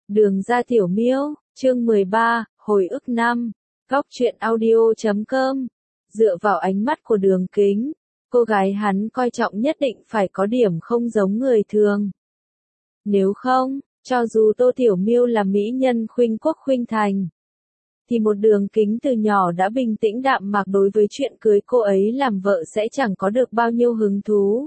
Đường ra Tiểu Miêu, chương 13, hồi ức năm, góc truyện audio.com. Dựa vào ánh mắt của Đường Kính, cô gái hắn coi trọng nhất định phải có điểm không giống người thường. Nếu không, cho dù Tô Tiểu Miêu là mỹ nhân khuynh quốc khuynh thành, thì một Đường Kính từ nhỏ đã bình tĩnh đạm mạc đối với chuyện cưới cô ấy làm vợ sẽ chẳng có được bao nhiêu hứng thú.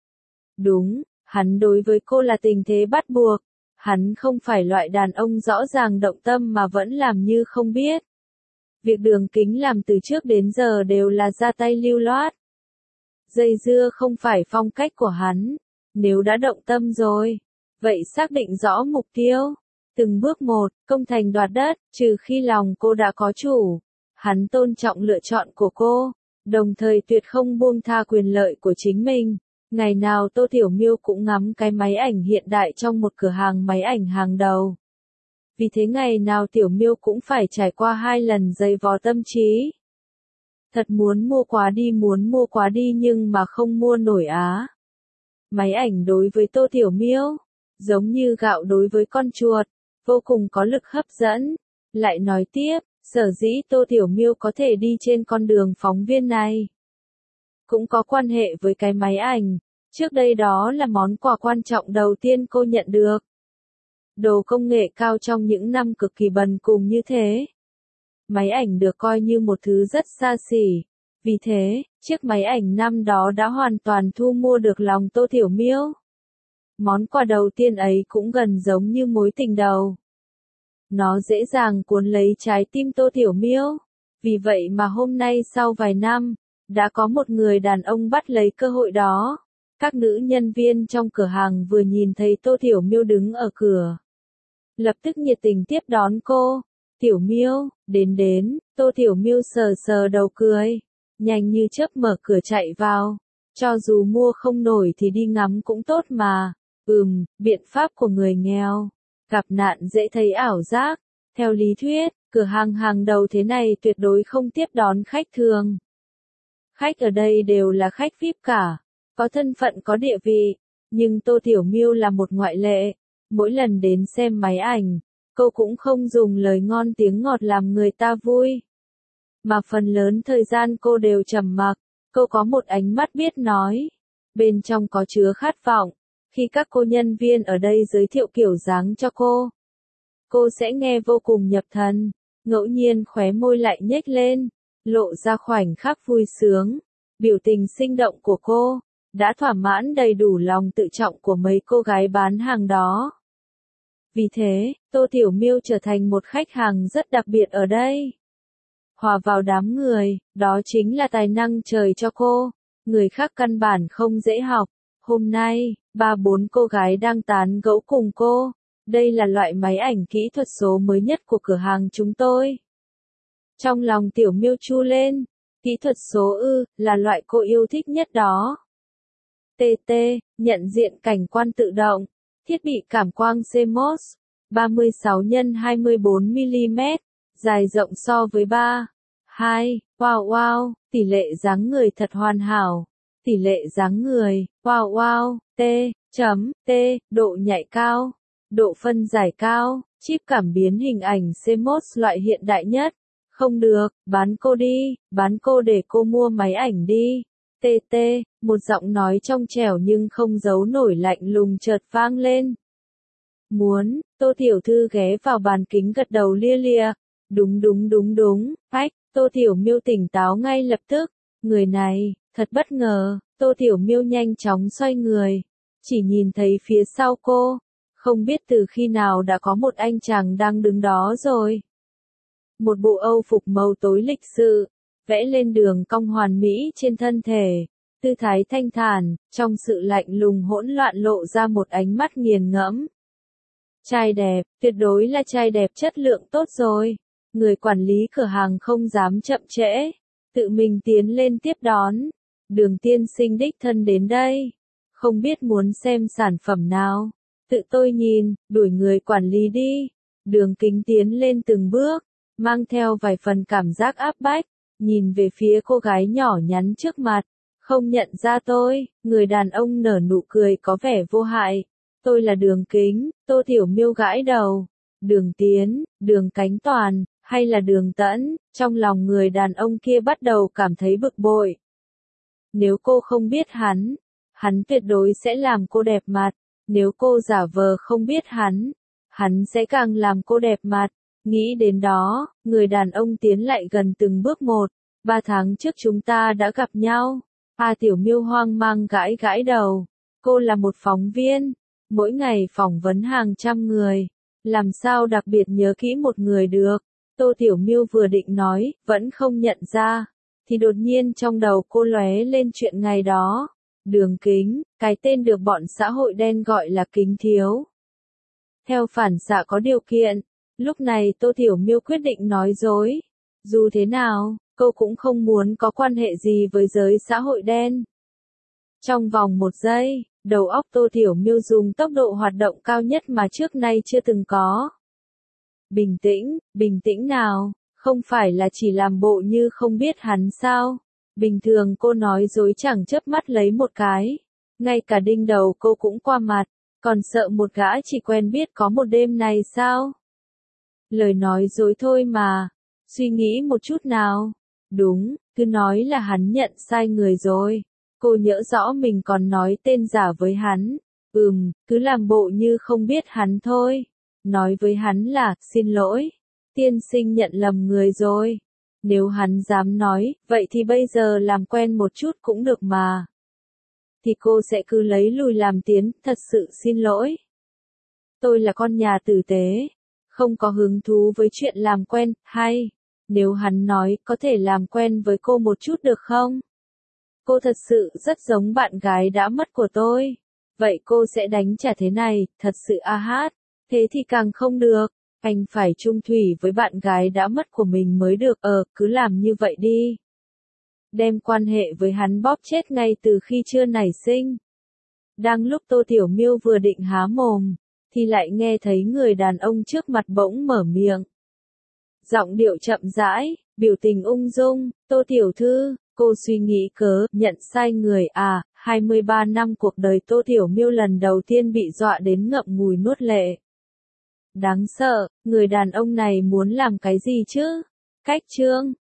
Đúng, hắn đối với cô là tình thế bắt buộc. Hắn không phải loại đàn ông rõ ràng động tâm mà vẫn làm như không biết. Việc Đường Kính làm từ trước đến giờ đều là ra tay lưu loát. Dây dưa không phải phong cách của hắn. Nếu đã động tâm rồi, vậy xác định rõ mục tiêu. Từng bước một, công thành đoạt đất, trừ khi lòng cô đã có chủ. Hắn tôn trọng lựa chọn của cô, đồng thời tuyệt không buông tha quyền lợi của chính mình. Ngày nào Tô Tiểu Miêu cũng ngắm cái máy ảnh hiện đại trong một cửa hàng máy ảnh hàng đầu. Vì thế ngày nào Tiểu Miêu cũng phải trải qua 2 lần dày vò tâm trí. Thật muốn mua quá đi nhưng mà không mua nổi á. Máy ảnh đối với Tô Tiểu Miêu, giống như gạo đối với con chuột, vô cùng có lực hấp dẫn. Lại nói tiếp, sở dĩ Tô Tiểu Miêu có thể đi trên con đường phóng viên này cũng có quan hệ với cái máy ảnh. Trước đây đó là món quà quan trọng đầu tiên cô nhận được. Đồ công nghệ cao trong những năm cực kỳ bần cùng như thế. Máy ảnh được coi như một thứ rất xa xỉ. Vì thế, chiếc máy ảnh năm đó đã hoàn toàn thu mua được lòng Tô Tiểu Miêu. Món quà đầu tiên ấy cũng gần giống như mối tình đầu. Nó dễ dàng cuốn lấy trái tim Tô Tiểu Miêu. Vì vậy mà hôm nay sau vài năm, đã có một người đàn ông bắt lấy cơ hội đó. Các nữ nhân viên trong cửa hàng vừa nhìn thấy Tô Tiểu Miêu đứng ở cửa, lập tức nhiệt tình tiếp đón cô. Tiểu Miêu, đến, Tô Tiểu Miêu sờ sờ đầu cười, nhanh như chớp mở cửa chạy vào. Cho dù mua không nổi thì đi ngắm cũng tốt mà. Biện pháp của người nghèo, gặp nạn dễ thấy ảo giác. Theo lý thuyết, cửa hàng hàng đầu thế này tuyệt đối không tiếp đón khách thường. Khách ở đây đều là khách VIP cả, có thân phận có địa vị, nhưng Tô Tiểu Miêu là một ngoại lệ. Mỗi lần đến xem máy ảnh, cô cũng không dùng lời ngon tiếng ngọt làm người ta vui, mà phần lớn thời gian cô đều trầm mặc. Cô có một ánh mắt biết nói, bên trong có chứa khát vọng. Khi các cô nhân viên ở đây giới thiệu kiểu dáng cho cô sẽ nghe vô cùng nhập thần, ngẫu nhiên khóe môi lại nhếch lên, lộ ra khoảnh khắc vui sướng. Biểu tình sinh động của cô đã thỏa mãn đầy đủ lòng tự trọng của mấy cô gái bán hàng đó. Vì thế, Tô Tiểu Miêu trở thành một khách hàng rất đặc biệt ở đây. Hòa vào đám người, đó chính là tài năng trời cho cô. Người khác căn bản không dễ học. Hôm nay, 3-4 cô gái đang tán gẫu cùng cô. Đây là loại máy ảnh kỹ thuật số mới nhất của cửa hàng chúng tôi. Trong lòng Tiểu Miêu chu lên. Kỹ thuật số là loại cô yêu thích nhất đó. TT, nhận diện cảnh quan tự động, thiết bị cảm quang CMOS, 36 x 24mm, dài rộng so với 3.2, wow, tỷ lệ dáng người thật hoàn hảo, tỷ lệ dáng người, wow, T, độ nhạy cao, độ phân giải cao, chip cảm biến hình ảnh CMOS loại hiện đại nhất. Không được, bán cô đi, bán cô để cô mua máy ảnh đi. TT, một giọng nói trong trẻo nhưng không giấu nổi lạnh lùng chợt vang lên. Muốn, Tô Tiểu Thư ghé vào bàn kính gật đầu lia lịa. Đúng, phách, Tô Tiểu Miêu tỉnh táo ngay lập tức. Người này, thật bất ngờ. Tô Tiểu Miêu nhanh chóng xoay người, chỉ nhìn thấy phía sau cô, không biết từ khi nào đã có một anh chàng đang đứng đó rồi. Một bộ âu phục màu tối lịch sự, vẽ lên đường cong hoàn mỹ trên thân thể, tư thái thanh thản, trong sự lạnh lùng hỗn loạn lộ ra một ánh mắt nghiền ngẫm. Trai đẹp, tuyệt đối là trai đẹp chất lượng tốt rồi. Người quản lý cửa hàng không dám chậm trễ, tự mình tiến lên tiếp đón. Đường tiên sinh đích thân đến đây, không biết muốn xem sản phẩm nào. Tự tôi nhìn, đuổi người quản lý đi. Đường Kính tiến lên từng bước, mang theo vài phần cảm giác áp bách, nhìn về phía cô gái nhỏ nhắn trước mặt. Không nhận ra tôi, người đàn ông nở nụ cười có vẻ vô hại. Tôi là Đường Kính. Tô Tiểu Miêu gãi đầu. Đường Tiến, Đường Cánh Toàn, hay là Đường Tẫn, trong lòng người đàn ông kia bắt đầu cảm thấy bực bội. Nếu cô không biết hắn tuyệt đối sẽ làm cô đẹp mặt. Nếu cô giả vờ không biết hắn sẽ càng làm cô đẹp mặt. Nghĩ đến đó, người đàn ông tiến lại gần từng bước một. 3 tháng trước chúng ta đã gặp nhau. Tiểu Miêu hoang mang gãi gãi đầu. Cô là một phóng viên, mỗi ngày phỏng vấn hàng trăm người. Làm sao đặc biệt nhớ kỹ một người được? Tô Tiểu Miêu vừa định nói, vẫn không nhận ra. Thì đột nhiên trong đầu cô lóe lên chuyện ngày đó. Đường Kính, cái tên được bọn xã hội đen gọi là Kính Thiếu. Theo phản xạ có điều kiện, lúc này Tô Tiểu Miêu quyết định nói dối. Dù thế nào, cô cũng không muốn có quan hệ gì với giới xã hội đen. Trong vòng 1 giây, đầu óc Tô Tiểu Miêu dùng tốc độ hoạt động cao nhất mà trước nay chưa từng có. Bình tĩnh nào, không phải là chỉ làm bộ như không biết hắn sao? Bình thường cô nói dối chẳng chớp mắt lấy một cái. Ngay cả đinh đầu cô cũng qua mặt, còn sợ một gã chỉ quen biết có một đêm này sao? Lời nói dối thôi mà, suy nghĩ một chút nào. Đúng, cứ nói là hắn nhận sai người rồi. Cô nhớ rõ mình còn nói tên giả với hắn. Cứ làm bộ như không biết hắn thôi. Nói với hắn là, xin lỗi, tiên sinh nhận lầm người rồi. Nếu hắn dám nói, vậy thì bây giờ làm quen một chút cũng được mà. Thì cô sẽ cứ lấy lùi làm tiến, thật sự xin lỗi. Tôi là con nhà tử tế, không có hứng thú với chuyện làm quen, hay, nếu hắn nói có thể làm quen với cô một chút được không? Cô thật sự rất giống bạn gái đã mất của tôi. Vậy cô sẽ đánh trả thế này, thật sự hát. Thế thì càng không được, anh phải chung thủy với bạn gái đã mất của mình mới được, cứ làm như vậy đi. Đem quan hệ với hắn bóp chết ngay từ khi chưa nảy sinh. Đang lúc Tô Tiểu Miêu vừa định há mồm, thì lại nghe thấy người đàn ông trước mặt bỗng mở miệng. Giọng điệu chậm rãi, biểu tình ung dung, Tô Tiểu Thư, cô suy nghĩ nhận sai người 23 năm cuộc đời Tô Tiểu Miêu lần đầu tiên bị dọa đến ngậm ngùi nuốt lệ. Đáng sợ, người đàn ông này muốn làm cái gì chứ? Cách chương